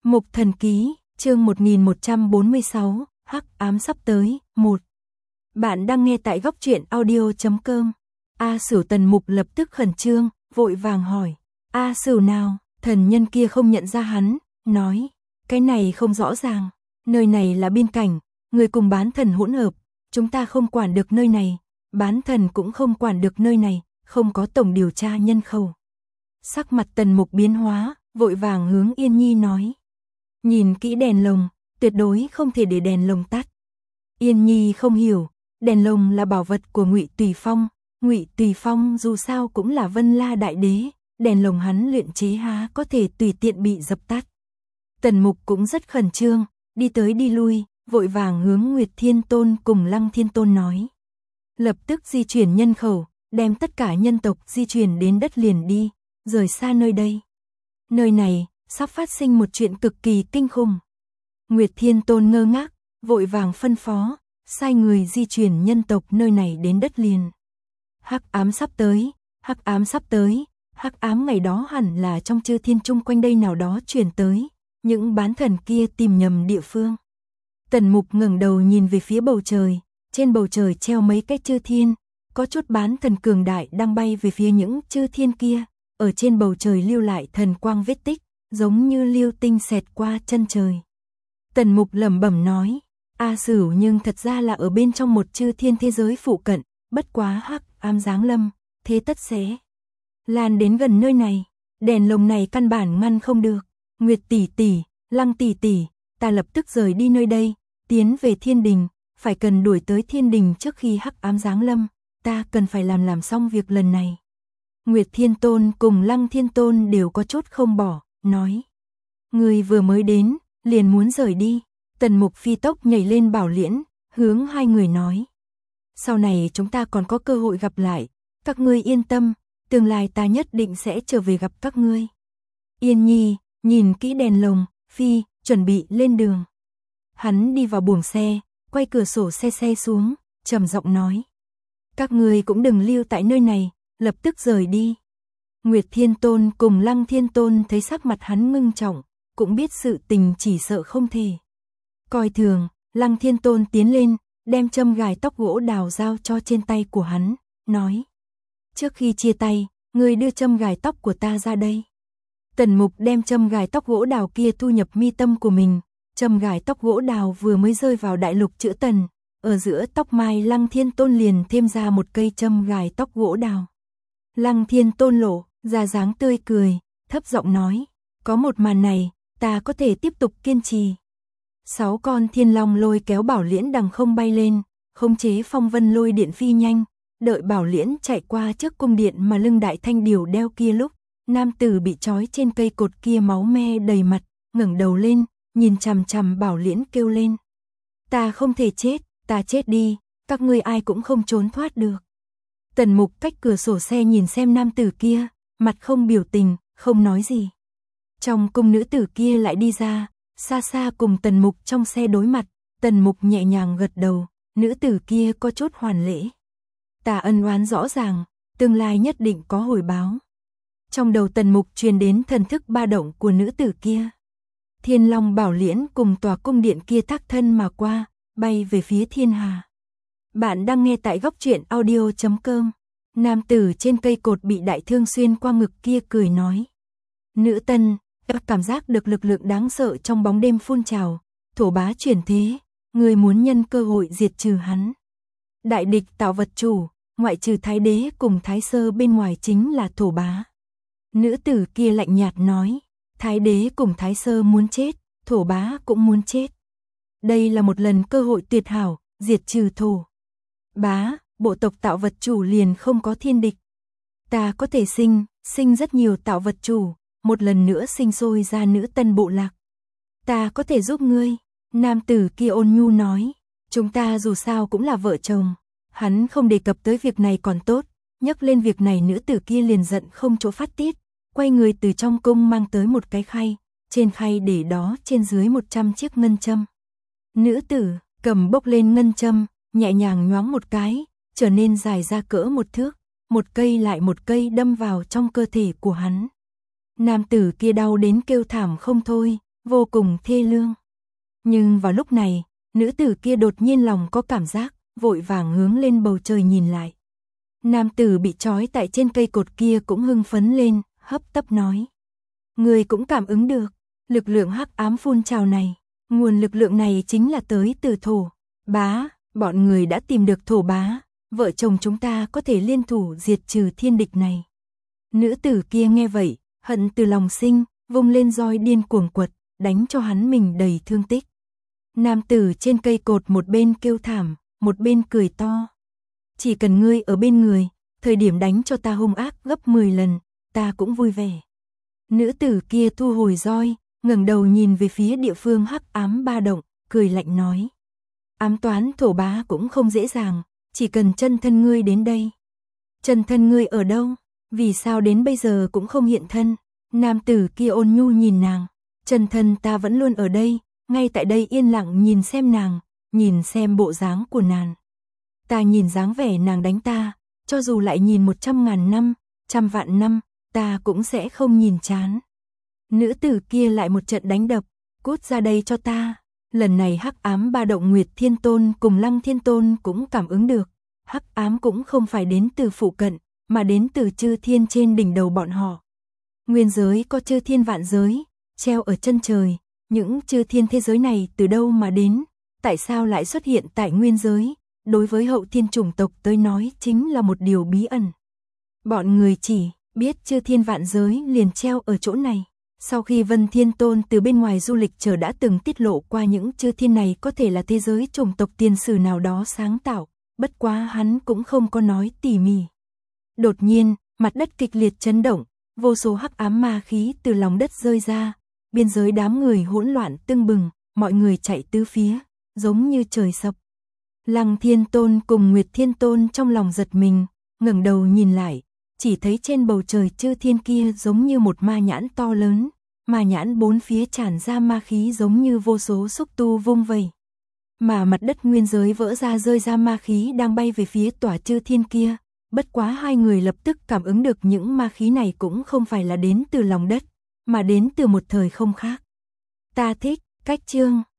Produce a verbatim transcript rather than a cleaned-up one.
Mục Thần Ký, chương một nghìn một trăm bốn mươi sáu, Hắc Ám sắp tới, một. Bạn đang nghe tại góc truyện audio chấm com. A Sửu. Tần Mục lập tức khẩn trương, vội vàng hỏi. A Sửu nào? Thần nhân kia không nhận ra hắn, nói. Cái này không rõ ràng, nơi này là biên cảnh, người cùng bán thần hỗn hợp, chúng ta không quản được nơi này, bán thần cũng không quản được nơi này, không có tổng điều tra nhân khẩu. Sắc mặt Tần Mục biến hóa, vội vàng hướng Yên Nhi nói. Nhìn kỹ đèn lồng, tuyệt đối không thể để đèn lồng tắt. Yên Nhi không hiểu, đèn lồng là bảo vật của Ngụy Tùy Phong, Ngụy Tùy Phong dù sao cũng là Vân La đại đế, đèn lồng hắn luyện chế há có thể tùy tiện bị dập tắt. Tần Mục cũng rất khẩn trương, đi tới đi lui, vội vàng hướng Nguyệt Thiên Tôn cùng Lăng Thiên Tôn nói. Lập tức di chuyển nhân khẩu, đem tất cả nhân tộc di chuyển đến đất liền đi, rời xa nơi đây. Nơi này, sắp phát sinh một chuyện cực kỳ kinh khủng. Nguyệt Thiên Tôn ngơ ngác, vội vàng phân phó, sai người di chuyển nhân tộc nơi này đến đất liền. Hắc ám sắp tới, hắc ám sắp tới, hắc ám ngày đó hẳn là trong chư thiên chung quanh đây nào đó truyền tới, những bán thần kia tìm nhầm địa phương. Tần Mục ngẩng đầu nhìn về phía bầu trời, trên bầu trời treo mấy cái chư thiên, có chút bán thần cường đại đang bay về phía những chư thiên kia, ở trên bầu trời lưu lại thần quang vết tích, giống như lưu tinh xẹt qua chân trời. Tần Mục lẩm bẩm nói, A Sửu nhưng thật ra là ở bên trong một chư thiên thế giới phụ cận, bất quá hắc ám giáng lâm, thế tất sẽ lan đến gần nơi này, đèn lồng này căn bản ngăn không được. Nguyệt tỷ tỷ, Lăng tỷ tỷ, ta lập tức rời đi nơi đây, tiến về thiên đình, phải cần đuổi tới thiên đình trước khi hắc ám giáng lâm, ta cần phải làm làm xong việc lần này. Nguyệt Thiên Tôn cùng Lăng Thiên Tôn đều có chút không bỏ, nói. Người vừa mới đến, liền muốn rời đi. Tần Mục phi tốc nhảy lên bảo liễn, hướng hai người nói. Sau này chúng ta còn có cơ hội gặp lại, các ngươi yên tâm, tương lai ta nhất định sẽ trở về gặp các ngươi. Yên Nhi, nhìn kỹ đèn lồng, phi, chuẩn bị lên đường. Hắn đi vào buồng xe, quay cửa sổ xe xe xuống, trầm giọng nói. Các ngươi cũng đừng lưu tại nơi này, lập tức rời đi. Nguyệt Thiên Tôn cùng Lăng Thiên Tôn thấy sắc mặt hắn ngưng trọng, cũng biết sự tình chỉ sợ không thể coi thường. Lăng Thiên Tôn tiến lên, đem châm gài tóc gỗ đào giao cho trên tay của hắn, nói. Trước khi chia tay, ngươi đưa châm gài tóc của ta ra đây. Tần Mục đem châm gài tóc gỗ đào kia thu nhập mi tâm của mình, châm gài tóc gỗ đào vừa mới rơi vào đại lục chữ Tần, ở giữa tóc mai Lăng Thiên Tôn liền thêm ra một cây châm gài tóc gỗ đào. Lăng Thiên Tôn lộ ra dáng tươi cười, thấp giọng nói, có một màn này, ta có thể tiếp tục kiên trì. Sáu con thiên long lôi kéo bảo liễn đằng không bay lên, khống chế phong vân lôi điện phi nhanh, đợi bảo liễn chạy qua trước cung điện mà lưng đại thanh điều đeo kia lúc, nam tử bị trói trên cây cột kia máu me đầy mặt, ngẩng đầu lên, nhìn chằm chằm bảo liễn kêu lên. Ta không thể chết, ta chết đi, các ngươi ai cũng không trốn thoát được. Tần Mục cách cửa sổ xe nhìn xem nam tử kia, mặt không biểu tình, không nói gì. Trong cung nữ tử kia lại đi ra, xa xa cùng Tần Mục trong xe đối mặt, Tần Mục nhẹ nhàng gật đầu, nữ tử kia có chút hoàn lễ. Ta ân oán rõ ràng, tương lai nhất định có hồi báo. Trong đầu Tần Mục truyền đến thần thức ba động của nữ tử kia. Thiên Long bảo liễn cùng tòa cung điện kia thác thân mà qua, bay về phía thiên hà. Bạn đang nghe tại góc truyện audio chấm com. Nam tử trên cây cột bị đại thương xuyên qua ngực kia cười nói. Nữ tân, các cảm giác được lực lượng đáng sợ trong bóng đêm phun trào, thổ bá chuyển thế, người muốn nhân cơ hội diệt trừ hắn. Đại địch tạo vật chủ, ngoại trừ thái đế cùng thái sơ bên ngoài chính là thổ bá. Nữ tử kia lạnh nhạt nói, thái đế cùng thái sơ muốn chết, thổ bá cũng muốn chết. Đây là một lần cơ hội tuyệt hảo, diệt trừ thổ bá, bộ tộc tạo vật chủ liền không có thiên địch. Ta có thể sinh, sinh rất nhiều tạo vật chủ, một lần nữa sinh sôi ra nữ tân bộ lạc. Ta có thể giúp ngươi, nam tử kia ôn nhu nói, chúng ta dù sao cũng là vợ chồng. Hắn không đề cập tới việc này còn tốt, nhắc lên việc này nữ tử kia liền giận không chỗ phát tiết, quay người từ trong cung mang tới một cái khay, trên khay để đó trên dưới một trăm chiếc ngân châm. Nữ tử cầm bốc lên ngân châm, nhẹ nhàng nhoáng một cái, trở nên dài ra cỡ một thước, một cây lại một cây đâm vào trong cơ thể của hắn. Nam tử kia đau đến kêu thảm không thôi, vô cùng thê lương. Nhưng vào lúc này, nữ tử kia đột nhiên lòng có cảm giác, vội vàng hướng lên bầu trời nhìn lại. Nam tử bị trói tại trên cây cột kia cũng hưng phấn lên, hấp tấp nói. Người cũng cảm ứng được, lực lượng hắc ám phun trào này, nguồn lực lượng này chính là tới từ thổ bá, bọn người đã tìm được thổ bá, vợ chồng chúng ta có thể liên thủ diệt trừ thiên địch này. Nữ tử kia nghe vậy, hận từ lòng sinh, vung lên roi điên cuồng quật, đánh cho hắn mình đầy thương tích. Nam tử trên cây cột một bên kêu thảm, một bên cười to. Chỉ cần ngươi ở bên người, thời điểm đánh cho ta hung ác gấp mười lần, ta cũng vui vẻ. Nữ tử kia thu hồi roi, ngẩng đầu nhìn về phía địa phương hắc ám ba động, cười lạnh nói. Ám toán thổ bá cũng không dễ dàng, chỉ cần chân thân ngươi đến đây. Chân thân ngươi ở đâu? Vì sao đến bây giờ cũng không hiện thân? Nam tử kia ôn nhu nhìn nàng. Chân thân ta vẫn luôn ở đây, ngay tại đây yên lặng nhìn xem nàng, nhìn xem bộ dáng của nàng. Ta nhìn dáng vẻ nàng đánh ta, cho dù lại nhìn một trăm ngàn năm, trăm vạn năm, ta cũng sẽ không nhìn chán. Nữ tử kia lại một trận đánh đập, cút ra đây cho ta. Lần này hắc ám ba động Nguyệt Thiên Tôn cùng Lăng Thiên Tôn cũng cảm ứng được. Hắc ám cũng không phải đến từ phụ cận, mà đến từ chư thiên trên đỉnh đầu bọn họ. Nguyên giới có chư thiên vạn giới, treo ở chân trời. Những chư thiên thế giới này từ đâu mà đến? Tại sao lại xuất hiện tại nguyên giới? Đối với hậu thiên chủng tộc tới nói chính là một điều bí ẩn. Bọn người chỉ biết chư thiên vạn giới liền treo ở chỗ này. Sau khi Vân Thiên Tôn từ bên ngoài du lịch trở đã từng tiết lộ qua những chư thiên này có thể là thế giới chủng tộc tiền sử nào đó sáng tạo, bất quá hắn cũng không có nói tỉ mỉ. Đột nhiên, mặt đất kịch liệt chấn động, vô số hắc ám ma khí từ lòng đất rơi ra, biên giới đám người hỗn loạn tưng bừng, mọi người chạy tứ phía, giống như trời sập. Lăng Thiên Tôn cùng Nguyệt Thiên Tôn trong lòng giật mình, ngẩng đầu nhìn lại, chỉ thấy trên bầu trời chư thiên kia giống như một ma nhãn to lớn, ma nhãn bốn phía tràn ra ma khí giống như vô số xúc tu vung vẩy. Mà mặt đất nguyên giới vỡ ra rơi ra ma khí đang bay về phía tòa chư thiên kia, bất quá hai người lập tức cảm ứng được những ma khí này cũng không phải là đến từ lòng đất, mà đến từ một thời không khác. Ta thích cách chương